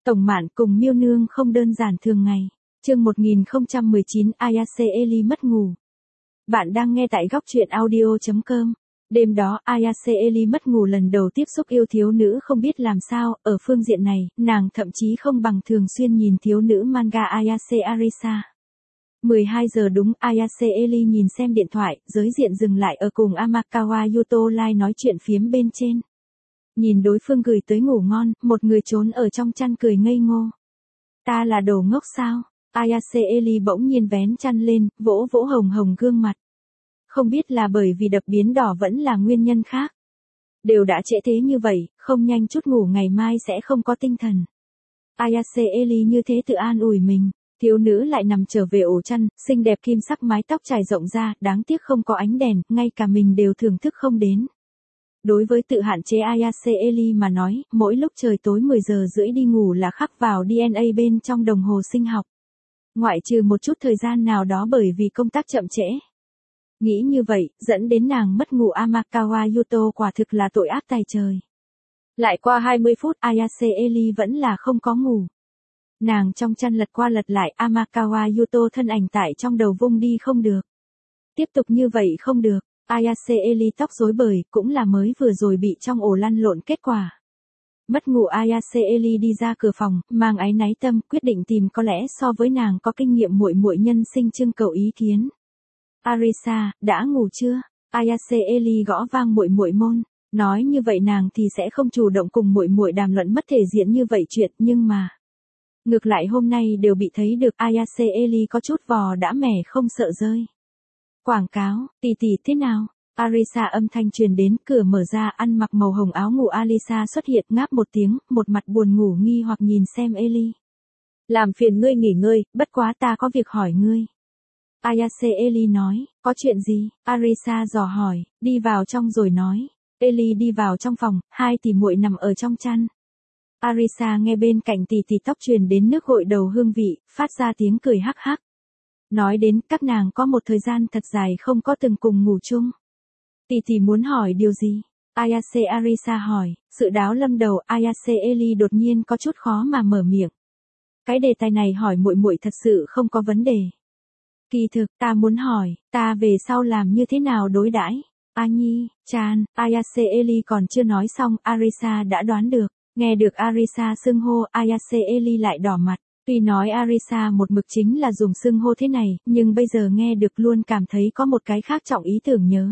Tổng Mạn cùng Miêu Nương không đơn giản thường ngày. Chương 1019 Ayase Ellie mất ngủ. Bạn đang nghe tại góc truyện audio.com. Đêm đó Ayase Ellie mất ngủ lần đầu tiếp xúc yêu thiếu nữ không biết làm sao, ở phương diện này, nàng thậm chí không bằng thường xuyên nhìn thiếu nữ manga Ayase Arisa. 12 giờ đúng, Ayase Ellie nhìn xem điện thoại, giới diện dừng lại ở cùng Amakawa Yuto Lai nói chuyện phiếm bên trên. Nhìn đối phương gửi tới ngủ ngon, một người trốn ở trong chăn cười ngây ngô. Ta là đồ ngốc sao? Ayase Ellie bỗng nhiên vén chăn lên, vỗ vỗ hồng hồng gương mặt. Không biết là bởi vì đập biến đỏ vẫn là nguyên nhân khác. Đều đã trễ thế như vậy, không nhanh chút ngủ ngày mai sẽ không có tinh thần. Ayase Ellie như thế tự an ủi mình. Thiếu nữ lại nằm trở về ổ chăn, xinh đẹp kim sắc mái tóc trải rộng ra, đáng tiếc không có ánh đèn, ngay cả mình đều thưởng thức không đến. Đối với tự hạn chế Ayase Ellie mà nói, mỗi lúc trời tối 10 giờ rưỡi đi ngủ là khắc vào DNA bên trong đồng hồ sinh học. Ngoại trừ một chút thời gian nào đó bởi vì công tác chậm trễ. Nghĩ như vậy, dẫn đến nàng mất ngủ Amakawa Yuto quả thực là tội ác tày trời. Lại qua 20 phút Ayase Ellie vẫn là không có ngủ. Nàng trong chăn lật qua lật lại Amakawa Yuto thân ảnh tại trong đầu vung đi không được. Tiếp tục như vậy không được. Ayase Ellie tóc rối bời, cũng là mới vừa rồi bị trong ổ lăn lộn kết quả. Mất ngủ Ayase Ellie đi ra cửa phòng, mang áy náy tâm, quyết định tìm có lẽ so với nàng có kinh nghiệm muội muội nhân sinh trưng cầu ý kiến. Arisa, đã ngủ chưa? Ayase Ellie gõ vang muội muội môn, nói như vậy nàng thì sẽ không chủ động cùng muội muội đàm luận mất thể diện như vậy chuyện, nhưng mà ngược lại hôm nay đều bị thấy được Ayase Ellie có chút vò đã mẻ không sợ rơi. Quảng cáo, tỷ tỷ thế nào? Arisa âm thanh truyền đến, cửa mở ra, ăn mặc màu hồng áo ngủ Alisa xuất hiện, ngáp một tiếng, một mặt buồn ngủ nghi hoặc nhìn xem Ellie. Làm phiền ngươi nghỉ ngơi, bất quá ta có việc hỏi ngươi. Ayase Ellie nói, có chuyện gì? Arisa dò hỏi, đi vào trong rồi nói. Ellie đi vào trong phòng, hai tỷ muội nằm ở trong chăn. Arisa nghe bên cạnh tỷ tỷ tóc truyền đến nước gội đầu hương vị, phát ra tiếng cười hắc hắc. Nói đến các nàng có một thời gian thật dài không có từng cùng ngủ chung. Tỷ tỷ muốn hỏi điều gì? Ayase Arisa hỏi, sự đáo lâm đầu Ayase Ellie đột nhiên có chút khó mà mở miệng. Cái đề tài này hỏi muội muội thật sự không có vấn đề. Kỳ thực, ta muốn hỏi, ta về sau làm như thế nào đối đãi? Nhi, chan, Ayase Ellie còn chưa nói xong, Arisa đã đoán được. Nghe được Arisa xưng hô, Ayase Ellie lại đỏ mặt. Tuy nói Arisa một mực chính là dùng xưng hô thế này, nhưng bây giờ nghe được luôn cảm thấy có một cái khác trọng ý tưởng nhớ.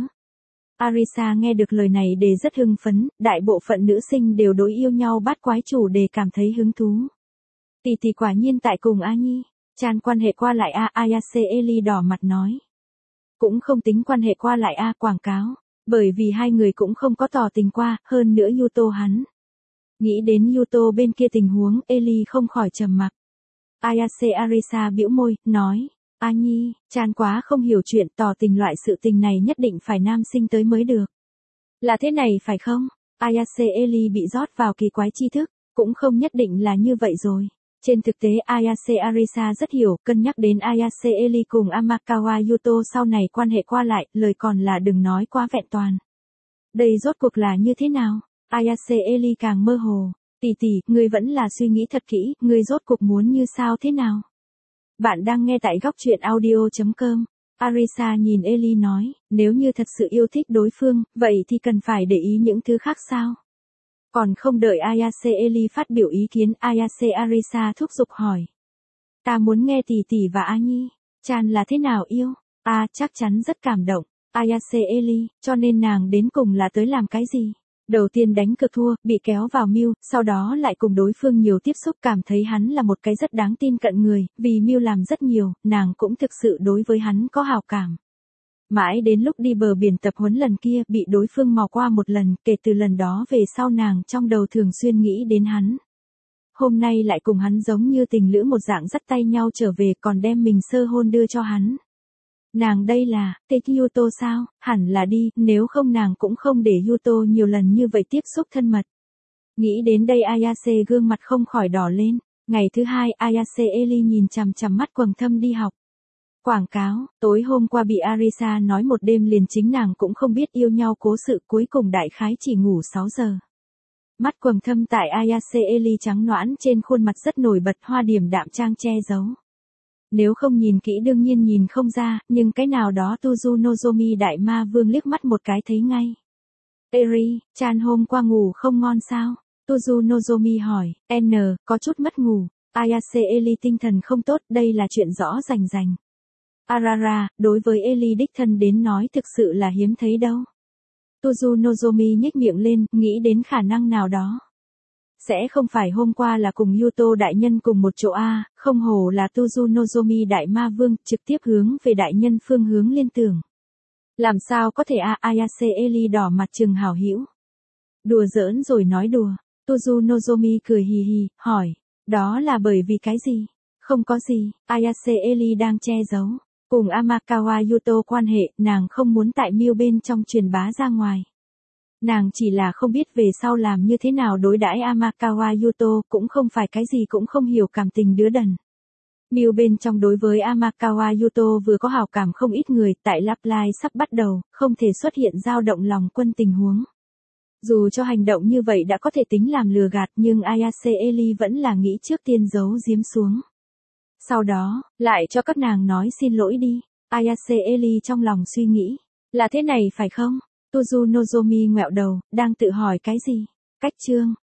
Arisa nghe được lời này để rất hưng phấn, đại bộ phận nữ sinh đều đối yêu nhau bát quái chủ đề cảm thấy hứng thú. Tỷ tỷ quả nhiên tại cùng Nhi, chan quan hệ qua lại Ayase Ellie đỏ mặt nói. Cũng không tính quan hệ qua lại quảng cáo, bởi vì hai người cũng không có tỏ tình qua, hơn nữa Yuto hắn. Nghĩ đến Yuto bên kia tình huống, Ellie không khỏi trầm mặc. Ayase Arisa bĩu môi, nói, Nhi, chan quá không hiểu chuyện, tỏ tình loại sự tình này nhất định phải nam sinh tới mới được. Là thế này phải không? Ayase Ellie bị rót vào kỳ quái tri thức, cũng không nhất định là như vậy rồi. Trên thực tế Ayase Arisa rất hiểu, cân nhắc đến Ayase Ellie cùng Amakawa Yuto sau này quan hệ qua lại, lời còn là đừng nói quá vẹn toàn. Đây rốt cuộc là như thế nào? Ayase Ellie càng mơ hồ. Tỷ tỷ, ngươi vẫn là suy nghĩ thật kỹ, ngươi rốt cuộc muốn như sao thế nào? Bạn đang nghe tại góc truyện audio.com. Arisa nhìn Ellie nói, nếu như thật sự yêu thích đối phương, vậy thì cần phải để ý những thứ khác sao? Còn không đợi Ayase Ellie phát biểu ý kiến, Ayase Arisa thúc giục hỏi. Ta muốn nghe tỷ tỷ và Nhi, chan là thế nào yêu? Chắc chắn rất cảm động. Ayase Ellie, cho nên nàng đến cùng là tới làm cái gì? Đầu tiên đánh cược thua, bị kéo vào mưu, sau đó lại cùng đối phương nhiều tiếp xúc, cảm thấy hắn là một cái rất đáng tin cận người, vì mưu làm rất nhiều, nàng cũng thực sự đối với hắn có hào cảm. Mãi đến lúc đi bờ biển tập huấn lần kia, bị đối phương mò qua một lần, kể từ lần đó về sau nàng trong đầu thường xuyên nghĩ đến hắn. Hôm nay lại cùng hắn giống như tình lữ một dạng dắt tay nhau trở về, còn đem mình sơ hôn đưa cho hắn. Nàng đây là, thích Yuto sao? Hẳn là đi, nếu không nàng cũng không để Yuto nhiều lần như vậy tiếp xúc thân mật. Nghĩ đến đây Ayase gương mặt không khỏi đỏ lên. Ngày thứ hai Ayase Ellie nhìn chằm chằm mắt quầng thâm đi học. Quảng cáo, tối hôm qua bị Arisa nói một đêm liền, chính nàng cũng không biết yêu nhau cố sự, cuối cùng đại khái chỉ ngủ 6 giờ. Mắt quầng thâm tại Ayase Eli trắng nõn trên khuôn mặt rất nổi bật, hoa điểm đạm trang che giấu. Nếu không nhìn kỹ đương nhiên nhìn không ra, nhưng cái nào đó Tuju Nozomi đại ma vương liếc mắt một cái thấy ngay. Eri, Chan hôm qua ngủ không ngon sao? Tuju Nozomi hỏi. Có chút mất ngủ. Ayase Eli tinh thần không tốt, đây là chuyện rõ rành rành. Arara, đối với Eli đích thân đến nói thực sự là hiếm thấy đâu. Tuju Nozomi nhếch miệng lên, nghĩ đến khả năng nào đó. Sẽ không phải hôm qua là cùng Yuto đại nhân cùng một chỗ không hổ là Tuju Nozomi đại ma vương, trực tiếp hướng về đại nhân phương hướng liên tưởng. Làm sao có thể Ayase Eli đỏ mặt trừng hảo hữu. Đùa giỡn rồi nói đùa. Tuju Nozomi cười hì hì, hỏi. Đó là bởi vì cái gì? Không có gì, Ayase Eli đang che giấu. Cùng Amakawa Yuto quan hệ, nàng không muốn tại Miu bên trong truyền bá ra ngoài. Nàng chỉ là không biết về sau làm như thế nào đối đãi Amakawa Yuto, cũng không phải cái gì cũng không hiểu cảm tình đứa đần. Miu bên trong đối với Amakawa Yuto vừa có hảo cảm không ít người, tại Lapline sắp bắt đầu, không thể xuất hiện dao động lòng quân tình huống. Dù cho hành động như vậy đã có thể tính làm lừa gạt, nhưng Ayase Eli vẫn là nghĩ trước tiên giấu giếm xuống. Sau đó, lại cho các nàng nói xin lỗi đi. Ayase Eli trong lòng suy nghĩ. Là thế này phải không? Tuju Nozomi ngoẹo đầu, đang tự hỏi cái gì? Cách chương.